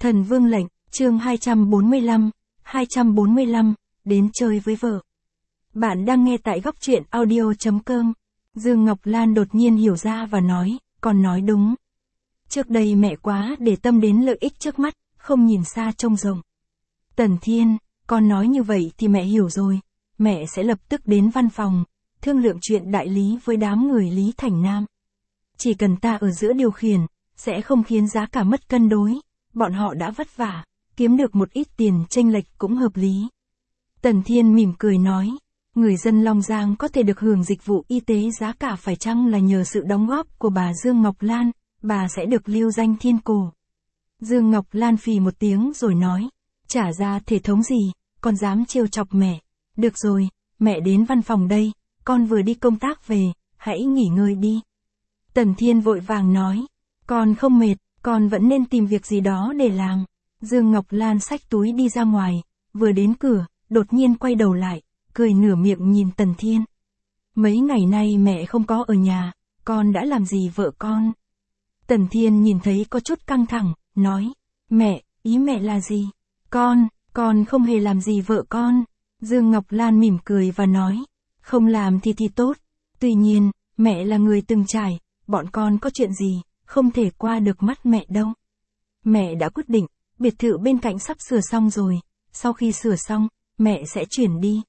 Thần Vương lệnh, chương 245, đến chơi với vợ. Bạn đang nghe tại góc truyện audio.com. Dương Ngọc Lan đột nhiên hiểu ra và nói, con nói đúng. Trước đây mẹ quá để tâm đến lợi ích trước mắt, không nhìn xa trông rộng. Tần Thiên, con nói như vậy thì mẹ hiểu rồi. Mẹ sẽ lập tức đến văn phòng, thương lượng chuyện đại lý với đám người Lý Thành Nam. Chỉ cần ta ở giữa điều khiển, sẽ không khiến giá cả mất cân đối. Bọn họ đã vất vả, kiếm được một ít tiền chênh lệch cũng hợp lý. Tần Thiên mỉm cười nói, người dân Long Giang có thể được hưởng dịch vụ y tế giá cả phải chăng là nhờ sự đóng góp của bà Dương Ngọc Lan, bà sẽ được lưu danh thiên cổ. Dương Ngọc Lan phì một tiếng rồi nói, trả ra thể thống gì, con dám trêu chọc mẹ. Được rồi, mẹ đến văn phòng đây, con vừa đi công tác về, hãy nghỉ ngơi đi. Tần Thiên vội vàng nói, con không mệt, con vẫn nên tìm việc gì đó để làm. Dương Ngọc Lan xách túi đi ra ngoài, vừa đến cửa, đột nhiên quay đầu lại, cười nửa miệng nhìn Tần Thiên. Mấy ngày nay mẹ không có ở nhà, con đã làm gì vợ con? Tần Thiên nhìn thấy có chút căng thẳng, nói, mẹ, ý mẹ là gì? Con không hề làm gì vợ con. Dương Ngọc Lan mỉm cười và nói, không làm thì tốt. Tuy nhiên, mẹ là người từng trải, bọn con có chuyện gì, không thể qua được mắt mẹ đâu. Mẹ đã quyết định, biệt thự bên cạnh sắp sửa xong rồi, sau khi sửa xong, mẹ sẽ chuyển đi.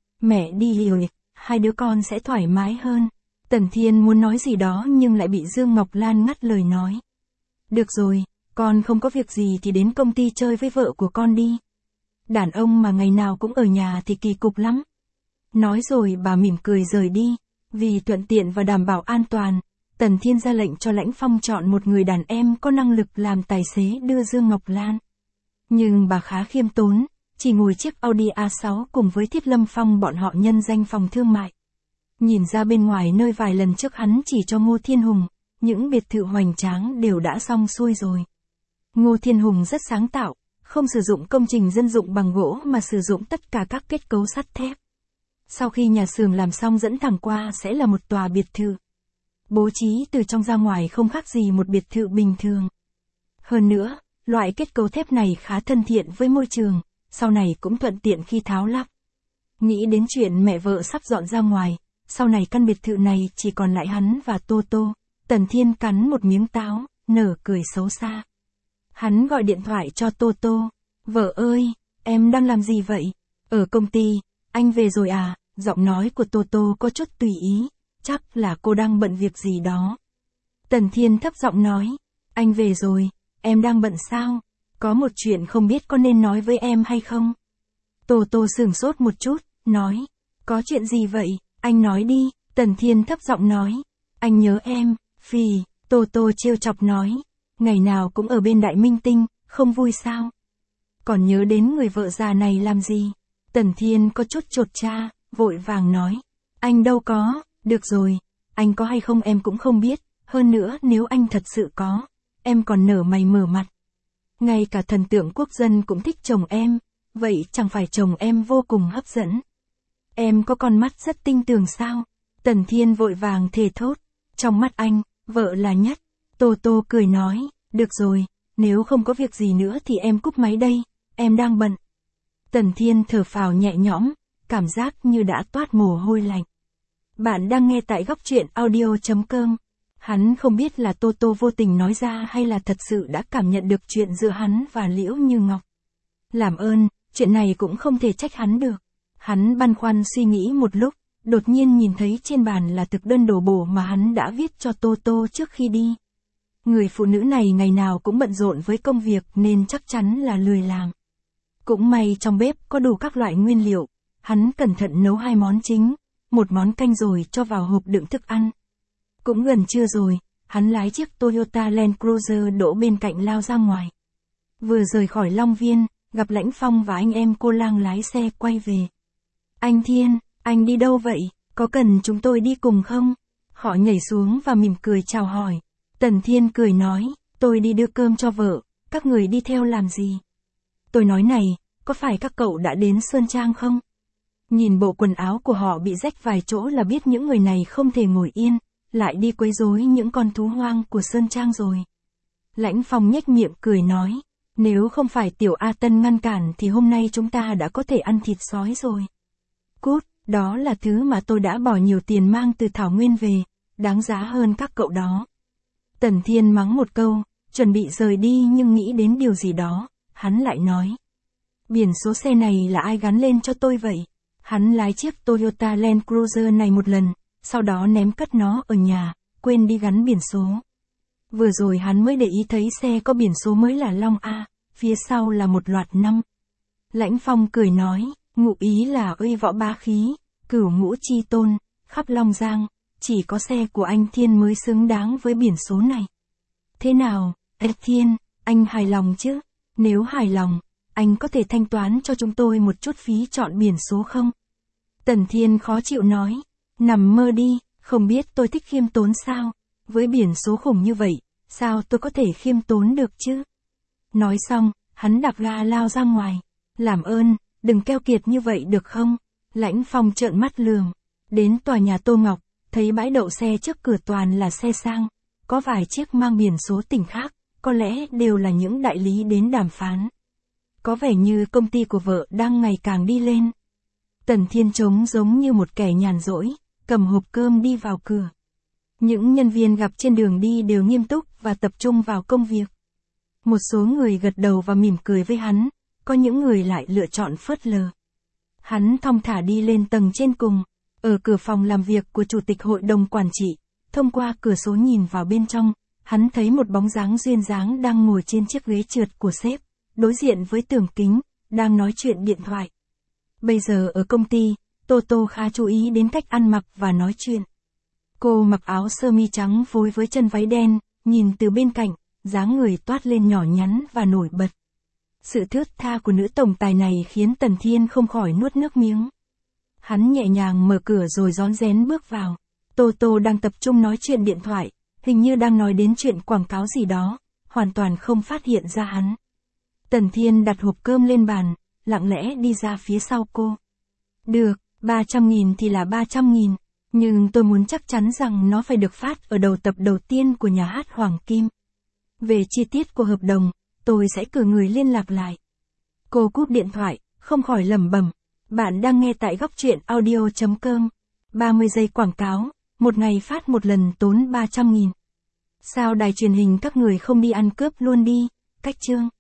Mẹ đi rồi, hai đứa con sẽ thoải mái hơn. Tần Thiên muốn nói gì đó nhưng lại bị Dương Ngọc Lan ngắt lời nói. Được rồi, con không có việc gì thì đến công ty chơi với vợ của con đi. Đàn ông mà ngày nào cũng ở nhà thì kỳ cục lắm. Nói rồi bà mỉm cười rời đi, vì thuận tiện và đảm bảo an toàn. Tần Thiên ra lệnh cho Lãnh Phong chọn một người đàn em có năng lực làm tài xế đưa Dương Ngọc Lan. Nhưng bà khá khiêm tốn, chỉ ngồi chiếc Audi A6 cùng với Thiết Lâm Phong bọn họ nhân danh phòng thương mại. Nhìn ra bên ngoài nơi vài lần trước hắn chỉ cho Ngô Thiên Hùng, những biệt thự hoành tráng đều đã xong xuôi rồi. Ngô Thiên Hùng rất sáng tạo, không sử dụng công trình dân dụng bằng gỗ mà sử dụng tất cả các kết cấu sắt thép. Sau khi nhà xưởng làm xong dẫn thẳng qua sẽ là một tòa biệt thự. Bố trí từ trong ra ngoài không khác gì một biệt thự bình thường. Hơn nữa, loại kết cấu thép này khá thân thiện với môi trường, sau này cũng thuận tiện khi tháo lắp. Nghĩ đến chuyện mẹ vợ sắp dọn ra ngoài, sau này căn biệt thự này chỉ còn lại hắn và Tô Tô. Tần Thiên cắn một miếng táo, nở cười xấu xa. Hắn gọi điện thoại cho Tô Tô. Vợ ơi, em đang làm gì vậy? Ở công ty, anh về rồi à? Giọng nói của Tô Tô có chút tùy ý, chắc là cô đang bận việc gì đó. Tần Thiên thấp giọng nói, anh về rồi, em đang bận sao? Có một chuyện không biết có nên nói với em hay không? Tô Tô sửng sốt một chút, nói, có chuyện gì vậy? Anh nói đi. Tần Thiên thấp giọng nói, anh nhớ em. Phì, Tô Tô trêu chọc nói, ngày nào cũng ở bên Đại Minh Tinh, không vui sao? Còn nhớ đến người vợ già này làm gì? Tần Thiên có chút chột cha, vội vàng nói, anh đâu có. Được rồi, anh có hay không em cũng không biết, hơn nữa nếu anh thật sự có, em còn nở mày mở mặt. Ngay cả thần tượng quốc dân cũng thích chồng em, vậy chẳng phải chồng em vô cùng hấp dẫn. Em có con mắt rất tinh tường sao? Tần Thiên vội vàng thề thốt, trong mắt anh, vợ là nhất. Tô Tô cười nói, được rồi, nếu không có việc gì nữa thì em cúp máy đây, em đang bận. Tần Thiên thở phào nhẹ nhõm, cảm giác như đã toát mồ hôi lạnh. Bạn đang nghe tại góc truyện audio.com. Hắn không biết là Tô Tô vô tình nói ra hay là thật sự đã cảm nhận được chuyện giữa hắn và Liễu Như Ngọc. Làm ơn, chuyện này cũng không thể trách hắn được. Hắn băn khoăn suy nghĩ một lúc, đột nhiên nhìn thấy trên bàn là thực đơn đồ bổ mà hắn đã viết cho Tô Tô trước khi đi. Người phụ nữ này ngày nào cũng bận rộn với công việc nên chắc chắn là lười làm. Cũng may trong bếp có đủ các loại nguyên liệu, hắn cẩn thận nấu 2 món chính, một món canh rồi cho vào hộp đựng thức ăn. Cũng gần trưa rồi, hắn lái chiếc Toyota Land Cruiser đỗ bên cạnh lao ra ngoài. Vừa rời khỏi Long Viên, gặp Lãnh Phong và anh em cô Lang lái xe quay về. Anh Thiên, anh đi đâu vậy? Có cần chúng tôi đi cùng không? Họ nhảy xuống và mỉm cười chào hỏi. Tần Thiên cười nói, tôi đi đưa cơm cho vợ, các người đi theo làm gì? Tôi nói này, có phải các cậu đã đến Sơn Trang không? Nhìn bộ quần áo của họ bị rách vài chỗ là biết những người này không thể ngồi yên, lại đi quấy rối những con thú hoang của Sơn Trang rồi. Lãnh Phong nhếch miệng cười nói, Nếu không phải tiểu A Tân ngăn cản thì hôm nay chúng ta đã có thể ăn thịt sói rồi. Cút, đó là thứ mà tôi đã bỏ nhiều tiền mang từ Thảo Nguyên về, đáng giá hơn các cậu đó. Tần Thiên mắng một câu, chuẩn bị rời đi nhưng nghĩ đến điều gì đó, hắn lại nói. Biển số xe này là ai gắn lên cho tôi vậy? Hắn lái chiếc Toyota Land Cruiser này một lần, sau đó ném cất nó ở nhà, quên đi gắn biển số. Vừa rồi hắn mới để ý thấy xe có biển số mới là Long A, phía sau là một loạt năm. Lãnh Phong cười nói, ngụ ý là uy võ bá khí, cửu ngũ chi tôn, khắp Long Giang, chỉ có xe của anh Thiên mới xứng đáng với biển số này. Thế nào, Thiên, anh hài lòng chứ? Nếu hài lòng, anh có thể thanh toán cho chúng tôi một chút phí chọn biển số không? Tần Thiên khó chịu nói, nằm mơ đi, không biết tôi thích khiêm tốn sao? Với biển số khủng như vậy, sao tôi có thể khiêm tốn được chứ? Nói xong, hắn đạp ga lao ra ngoài. Làm ơn, đừng keo kiệt như vậy được không? Lãnh Phong trợn mắt lườm. Đến tòa nhà Tô Ngọc, thấy bãi đậu xe trước cửa toàn là xe sang. Có vài chiếc mang biển số tỉnh khác, có lẽ đều là những đại lý đến đàm phán. Có vẻ như công ty của vợ đang ngày càng đi lên. Tần Thiên trông giống như một kẻ nhàn rỗi, cầm hộp cơm đi vào cửa. Những nhân viên gặp trên đường đi đều nghiêm túc và tập trung vào công việc. Một số người gật đầu và mỉm cười với hắn, có những người lại lựa chọn phớt lờ. Hắn thong thả đi lên tầng trên cùng, ở cửa phòng làm việc của chủ tịch hội đồng quản trị, thông qua cửa sổ nhìn vào bên trong, hắn thấy một bóng dáng duyên dáng đang ngồi trên chiếc ghế trượt của sếp, đối diện với tường kính, đang nói chuyện điện thoại. Bây giờ ở công ty, Toto khá chú ý đến cách ăn mặc và nói chuyện. Cô mặc áo sơ mi trắng phối với chân váy đen, nhìn từ bên cạnh, dáng người toát lên nhỏ nhắn và nổi bật. Sự thướt tha của nữ tổng tài này khiến Tần Thiên không khỏi nuốt nước miếng. Hắn nhẹ nhàng mở cửa rồi rón rén bước vào. Toto đang tập trung nói chuyện điện thoại, hình như đang nói đến chuyện quảng cáo gì đó, hoàn toàn không phát hiện ra hắn. Tần Thiên đặt hộp cơm lên bàn, lặng lẽ đi ra phía sau cô. Được, 300.000 thì là 300.000, nhưng tôi muốn chắc chắn rằng nó phải được phát ở đầu tập đầu tiên của nhà hát Hoàng Kim. Về chi tiết của hợp đồng, tôi sẽ cử người liên lạc lại. Cô cúp điện thoại, không khỏi lẩm bẩm. Bạn đang nghe tại góc truyện audio.com. 30 giây quảng cáo, một ngày phát một lần tốn 300.000. Sao đài truyền hình các người không đi ăn cướp luôn đi, cách chương.